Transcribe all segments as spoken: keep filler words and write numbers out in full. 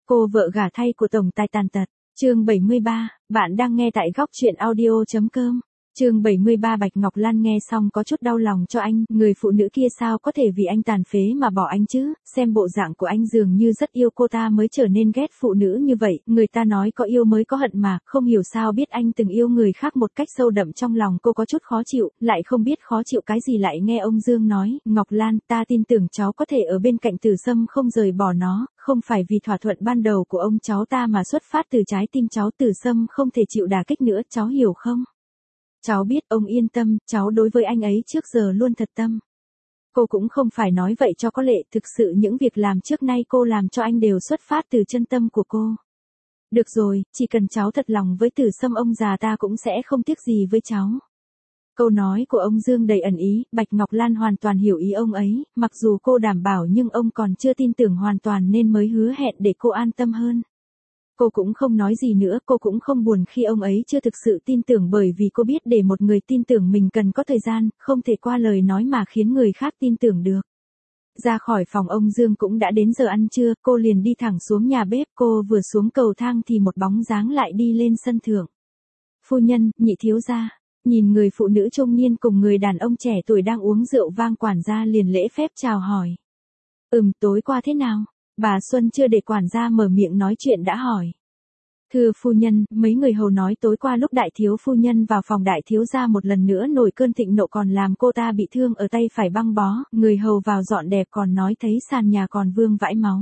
Cô vợ gả thay của tổng tài tàn tật. Chương bảy mươi ba, bạn đang nghe tại góc truyện audio chấm com. Chương bảy mươi ba. Bạch Ngọc Lan nghe xong có chút đau lòng cho anh, người phụ nữ kia sao có thể vì anh tàn phế mà bỏ anh chứ, xem bộ dạng của anh dường như rất yêu cô ta mới trở nên ghét phụ nữ như vậy, người ta nói có yêu mới có hận mà, không hiểu sao biết anh từng yêu người khác một cách sâu đậm trong lòng cô có chút khó chịu, lại không biết khó chịu cái gì lại nghe ông Dương nói, Ngọc Lan, ta tin tưởng cháu có thể ở bên cạnh Từ Sâm không rời bỏ nó, không phải vì thỏa thuận ban đầu của ông cháu ta mà xuất phát từ trái tim cháu, Từ Sâm không thể chịu đả kích nữa, cháu hiểu không? Cháu biết, ông yên tâm, cháu đối với anh ấy trước giờ luôn thật tâm. Cô cũng không phải nói vậy cho có lệ, thực sự những việc làm trước nay cô làm cho anh đều xuất phát từ chân tâm của cô. Được rồi, chỉ cần cháu thật lòng với Từ Sâm ông già ta cũng sẽ không tiếc gì với cháu. Câu nói của ông Dương đầy ẩn ý, Bạch Ngọc Lan hoàn toàn hiểu ý ông ấy, mặc dù cô đảm bảo nhưng ông còn chưa tin tưởng hoàn toàn nên mới hứa hẹn để cô an tâm hơn. Cô cũng không nói gì nữa, cô cũng không buồn khi ông ấy chưa thực sự tin tưởng bởi vì cô biết để một người tin tưởng mình cần có thời gian, không thể qua lời nói mà khiến người khác tin tưởng được. Ra khỏi phòng ông Dương cũng đã đến giờ ăn trưa, cô liền đi thẳng xuống nhà bếp, cô vừa xuống cầu thang thì một bóng dáng lại đi lên sân thượng. Phu nhân, nhị thiếu gia. Nhìn người phụ nữ trung niên cùng người đàn ông trẻ tuổi đang uống rượu vang, quản gia liền lễ phép chào hỏi. Ừm, tối qua thế nào? Bà Xuân chưa để quản gia mở miệng nói chuyện đã hỏi. Thưa phu nhân, mấy người hầu nói tối qua lúc đại thiếu phu nhân vào phòng đại thiếu gia một lần nữa nổi cơn thịnh nộ còn làm cô ta bị thương ở tay phải băng bó, người hầu vào dọn dẹp còn nói thấy sàn nhà còn vương vãi máu.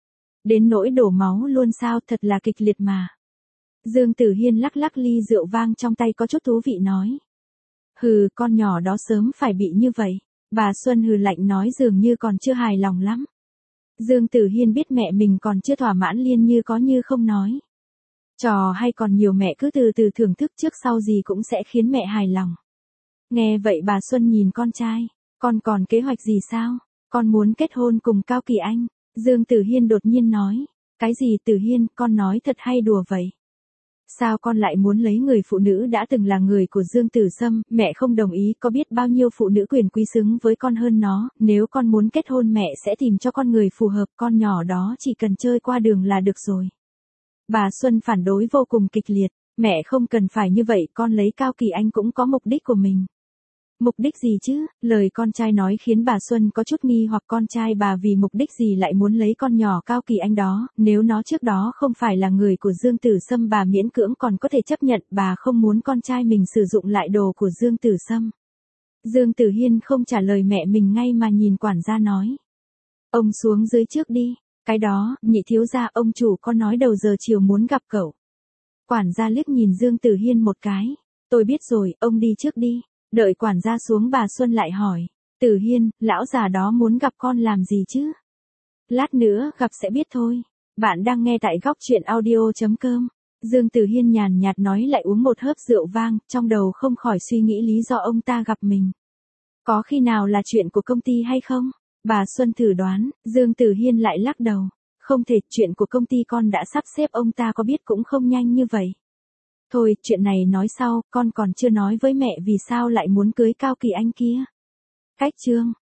Đến nỗi đổ máu luôn sao, thật là kịch liệt mà. Dương Tử Hiên lắc lắc ly rượu vang trong tay có chút thú vị nói. Hừ, con nhỏ đó sớm phải bị như vậy. Bà Xuân hừ lạnh nói dường như còn chưa hài lòng lắm. Dương Tử Hiên biết mẹ mình còn chưa thỏa mãn liền như có như không nói. Trò hay còn nhiều, mẹ cứ từ từ thưởng thức trước sau gì cũng sẽ khiến mẹ hài lòng. Nghe vậy bà Xuân nhìn con trai. Con còn kế hoạch gì sao? Con muốn kết hôn cùng Cao Kỳ Anh. Dương Tử Hiên đột nhiên nói. Cái gì Tử Hiên, con nói thật hay đùa vậy? Sao con lại muốn lấy người phụ nữ đã từng là người của Dương Tử Sâm, mẹ không đồng ý, có biết bao nhiêu phụ nữ quyền quý xứng với con hơn nó, nếu con muốn kết hôn mẹ sẽ tìm cho con người phù hợp, con nhỏ đó chỉ cần chơi qua đường là được rồi. Bà Xuân phản đối vô cùng kịch liệt, mẹ không cần phải như vậy, con lấy Cao Kỳ Anh cũng có mục đích của mình. Mục đích gì chứ? Lời con trai nói khiến bà Xuân có chút nghi hoặc con trai bà vì mục đích gì lại muốn lấy con nhỏ Cao Kỳ Anh đó, nếu nó trước đó không phải là người của Dương Tử Sâm bà miễn cưỡng còn có thể chấp nhận, bà không muốn con trai mình sử dụng lại đồ của Dương Tử Sâm. Dương Tử Hiên không trả lời mẹ mình ngay mà nhìn quản gia nói. Ông xuống dưới trước đi, cái đó, nhị thiếu gia ông chủ có nói đầu giờ chiều muốn gặp cậu. Quản gia liếc nhìn Dương Tử Hiên một cái, tôi biết rồi, ông đi trước đi. Đợi quản gia xuống bà Xuân lại hỏi. Tử Hiên, lão già đó muốn gặp con làm gì chứ? Lát nữa gặp sẽ biết thôi. Bạn đang nghe tại góc truyện audio chấm com. Dương Tử Hiên nhàn nhạt nói lại uống một hớp rượu vang, trong đầu không khỏi suy nghĩ lý do ông ta gặp mình. Có khi nào là chuyện của công ty hay không? Bà Xuân thử đoán, Dương Tử Hiên lại lắc đầu. Không thể, chuyện của công ty con đã sắp xếp, ông ta có biết cũng không nhanh như vậy. Thôi, chuyện này nói sau, con còn chưa nói với mẹ vì sao lại muốn cưới Cao Kỳ Anh kia. Cách chương.